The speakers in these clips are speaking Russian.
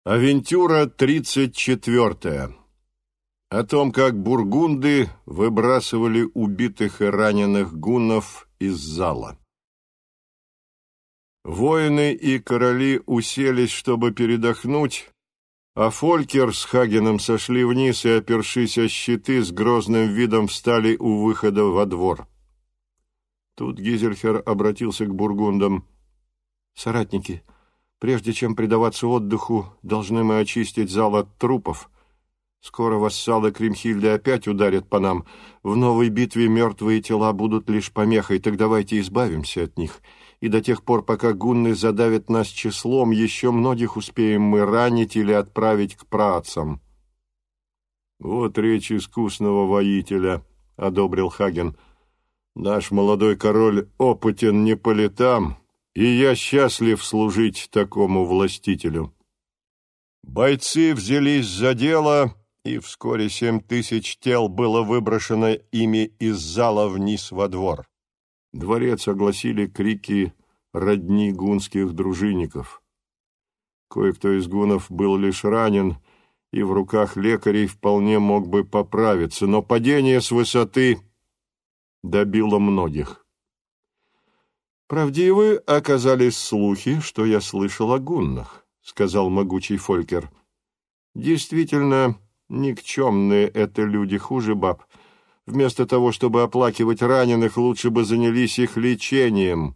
Авентюра 34. О том, как бургунды выбрасывали убитых и раненых гуннов из зала. Воины и короли уселись, чтобы передохнуть, а Фолькер с Хагеном сошли вниз и, опершись о щиты, с грозным видом встали у выхода во двор. Тут Гизельхер обратился к бургундам. «Соратники, прежде чем предаваться отдыху, должны мы очистить зал от трупов. Скоро вассалы Кримхильды опять ударят по нам. В новой битве мертвые тела будут лишь помехой, так давайте избавимся от них. И до тех пор, пока гунны задавят нас числом, еще многих успеем мы ранить или отправить к праотцам». «Вот речь искусного воителя», — одобрил Хаген. «Наш молодой король опытен не по летам, и я счастлив служить такому властителю». Бойцы взялись за дело, и вскоре 7000 тел было выброшено ими из зала вниз во двор. Дворец огласили крики родни гунских дружинников. Кое-кто из гуннов был лишь ранен, и в руках лекарей вполне мог бы поправиться, но падение с высоты добило многих. «Правдивы оказались слухи, что я слышал о гуннах», — сказал могучий Фолькер. «Действительно, никчемные это люди, хуже баб. Вместо того, чтобы оплакивать раненых, лучше бы занялись их лечением».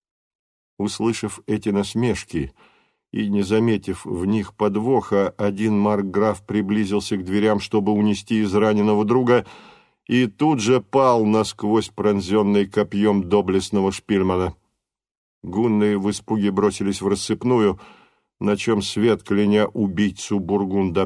Услышав эти насмешки и не заметив в них подвоха, один маркграф приблизился к дверям, чтобы унести израненного друга, и тут же пал насквозь пронзенный копьем доблестного шпильмана. Гунны в испуге бросились в рассыпную, на чем свет кляня убийцу Бургунда.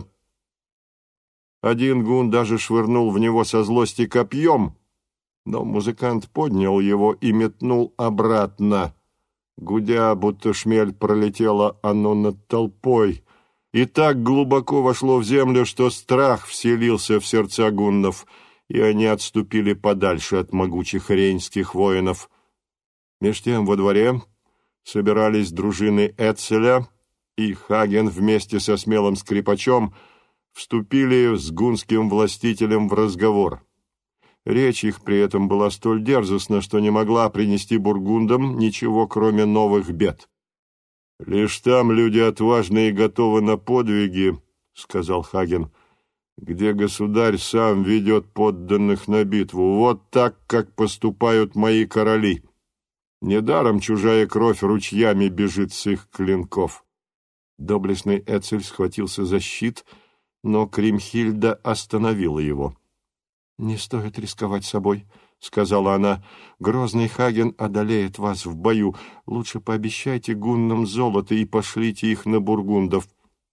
Один гун даже швырнул в него со злости копьем, но музыкант поднял его и метнул обратно. Гудя, будто шмель, пролетело оно над толпой, и так глубоко вошло в землю, что страх вселился в сердца гуннов, и они отступили подальше от могучих рейнских воинов. Меж тем во дворе собирались дружины Эцеля, и Хаген вместе со смелым скрипачом вступили с гунским властителем в разговор. Речь их при этом была столь дерзостна, что не могла принести бургундам ничего, кроме новых бед. «Лишь там люди отважные и готовы на подвиги, — сказал Хаген, — где государь сам ведет подданных на битву. Вот так, как поступают мои короли. Недаром чужая кровь ручьями бежит с их клинков». Доблестный Эцель схватился за щит, но Кримхильда остановила его. «Не стоит рисковать собой», — сказала она. «Грозный Хаген одолеет вас в бою. Лучше пообещайте гуннам золото и пошлите их на бургундов».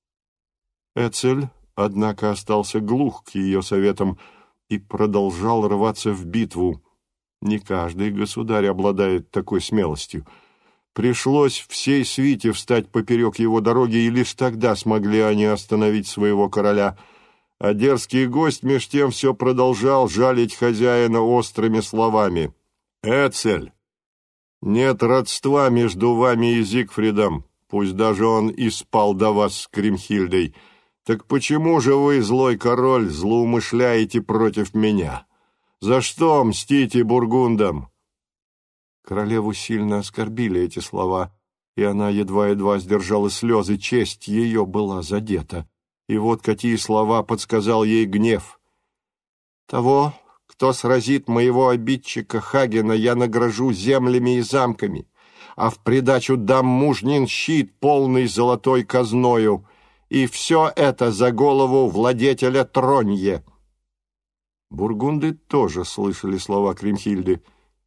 Эцель, однако, остался глух к ее советам и продолжал рваться в битву. Не каждый государь обладает такой смелостью. Пришлось всей свите встать поперек его дороги, и лишь тогда смогли они остановить своего короля. А дерзкий гость меж тем все продолжал жалить хозяина острыми словами. «Эцель, нет родства между вами и Зигфридом, пусть даже он и спал до вас с Кримхильдой. Так почему же вы, злой король, злоумышляете против меня? За что мстите бургундам?» Королеву сильно оскорбили эти слова, и она едва-едва сдержала слезы, честь ее была задета. И вот какие слова подсказал ей гнев. «Того, кто сразит моего обидчика Хагена, я награжу землями и замками, а в придачу дам мужнин щит, полный золотой казною, и все это за голову владетеля Тронье». Бургунды тоже слышали слова Кримхильды.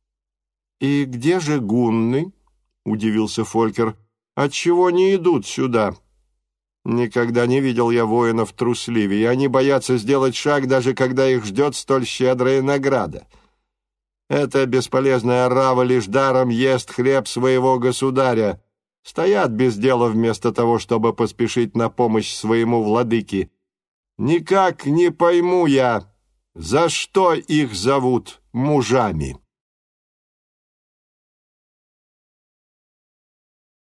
«И где же гунны?» — удивился Фолькер. «Отчего не идут сюда? Никогда не видел я воинов трусливее. Они боятся сделать шаг, даже когда их ждет столь щедрая награда. Эта бесполезная орава лишь даром ест хлеб своего государя. Стоят без дела вместо того, чтобы поспешить на помощь своему владыке. Никак не пойму я, за что их зовут мужами».